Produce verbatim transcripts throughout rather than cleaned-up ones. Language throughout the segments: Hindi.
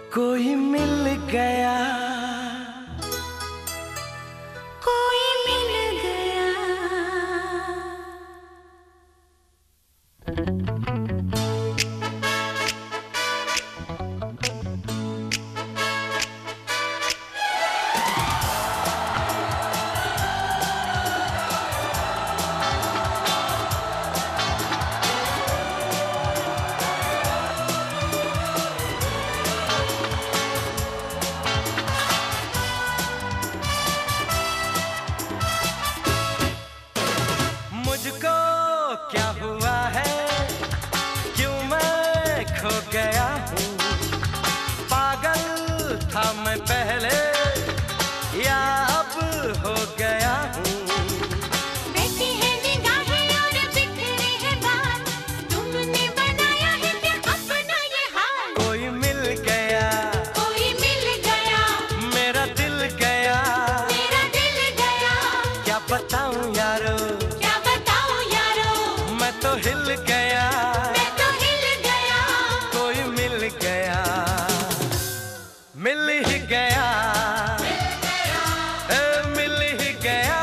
कोई मिल गया, कोई मिल गया। मुझको क्या हुआ है, क्यों मैं खो गया हूँ। पागल था मैं पहले या अब हो गया हूँ। बैठी है निगाहें और बिखरे हैं बाल, तुमने बनाया है क्या अपना ये हाल। कोई मिल गया, कोई मिल गया, मेरा दिल गया, मेरा दिल गया। क्या बताऊँ यारो, क्या बताऊं यारो, मैं तो हिल गया। मैं तो हिल गया। कोई मिल गया, मिल ही गया, ए, मिल ही गया।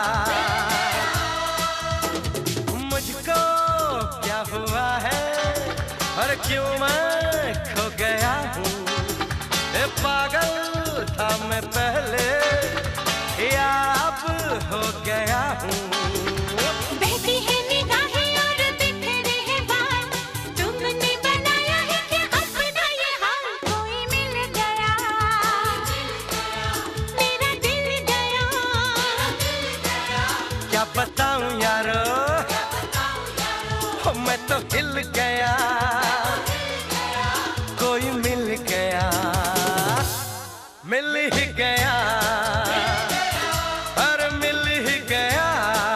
मुझको क्या हुआ है और क्यों मैं खो गया हूँ। ए, पागल था मैं पहले या अब हो गया हूँ। बहती है निगाहें और बिखरे हैं बाल, तुमने बनाया है क्या अपना ये हाल। कोई मिल गया, मेरा दिल गया। क्या बताऊं यारो, हो मैं तो हिल गया। कोई मिल गया, मिल ही गया, अरे मिल ही गया।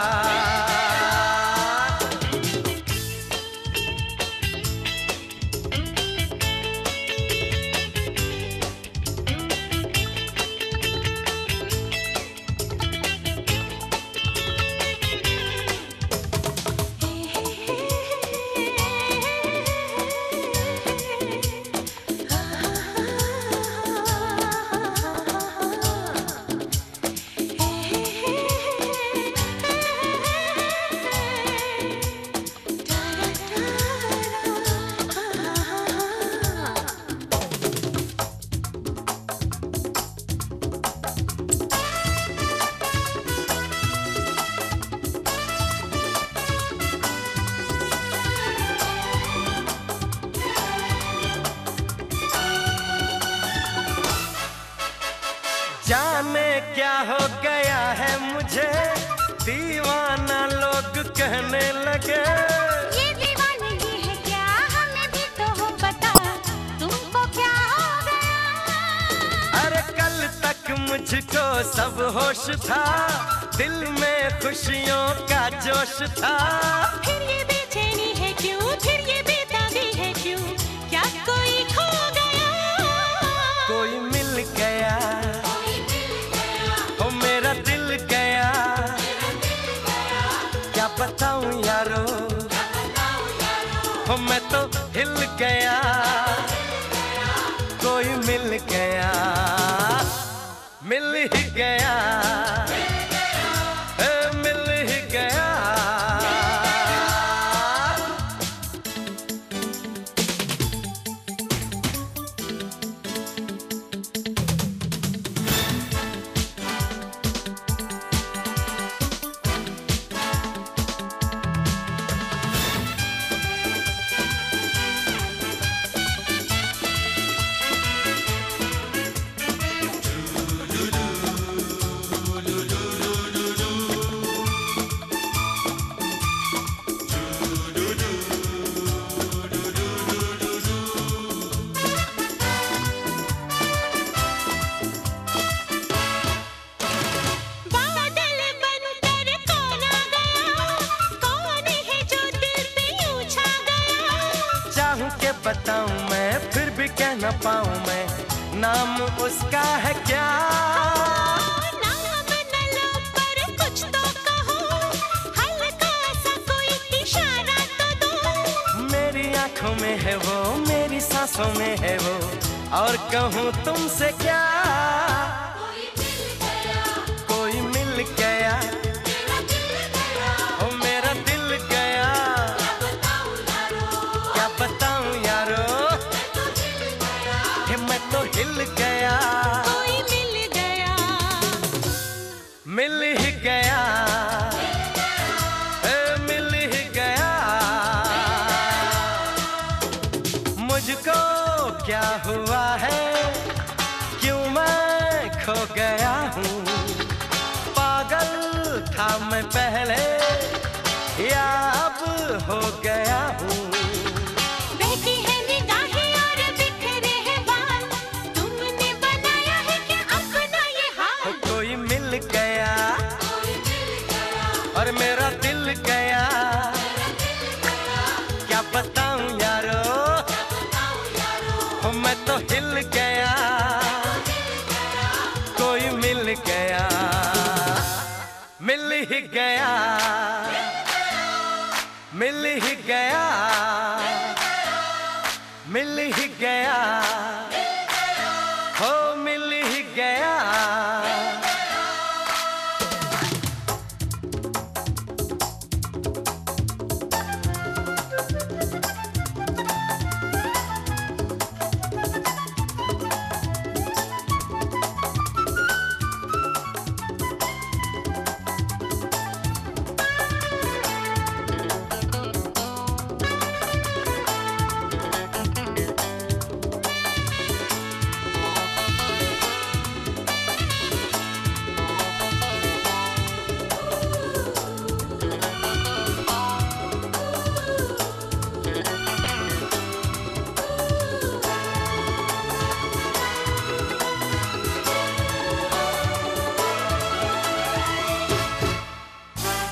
जाने क्या हो गया है मुझे, दीवाना लोग कहने लगे। ये दीवानगी है क्या, हमें भी तो हो पता, तुमको क्या हो गया। अरे कल तक मुझको सब होश था, दिल में खुशियों का जोश था। फिर ये बेचैनी है क्यों, फिर ये बेताबी है क्यों, क्या कोई खो गया। कोई मिल गया, हो मेरा दिल गया। क्या बताऊं यारो, हो मैं तो हिल गया। कोई मिल गया, मिल ही गया, ए, मिल ही गया। बादल बनकर कौन आ गया, कौन है जो दिल पे यूं छा गया। चाहूं के बताऊं मैं, फिर भी कह न पाऊं मैं, नाम उसका है क्या। नाम न लो पर कुछ तो कहो, हल्का सा कोई इशारा तो दो। मेरी आंखों में है वो, मेरी सांसों में है वो, और कहूँ तुमसे क्या, कोई मिल गया, ओ मेरा दिल गया, क्या बताऊं यारो, कि मैं तो हिल गया, कोई मिल गया, मिल ही गया, ए मिल ही गया। मुझको क्या हुआ है, क्यों मैं खो गया हूँ, पागल था मैं पहले या अब हो गया हूँ। बहती है निगाहें और बिखरे हैं बाल, तुमने बनाया है क्या अपना ये हाल। कोई मिल गया और मेरा दिल गया, क्या बताऊं यारो, मैं तो हिल गया, कोई मिल गया, मिल ही गया, मिल ही गया, मिल ही गया, हो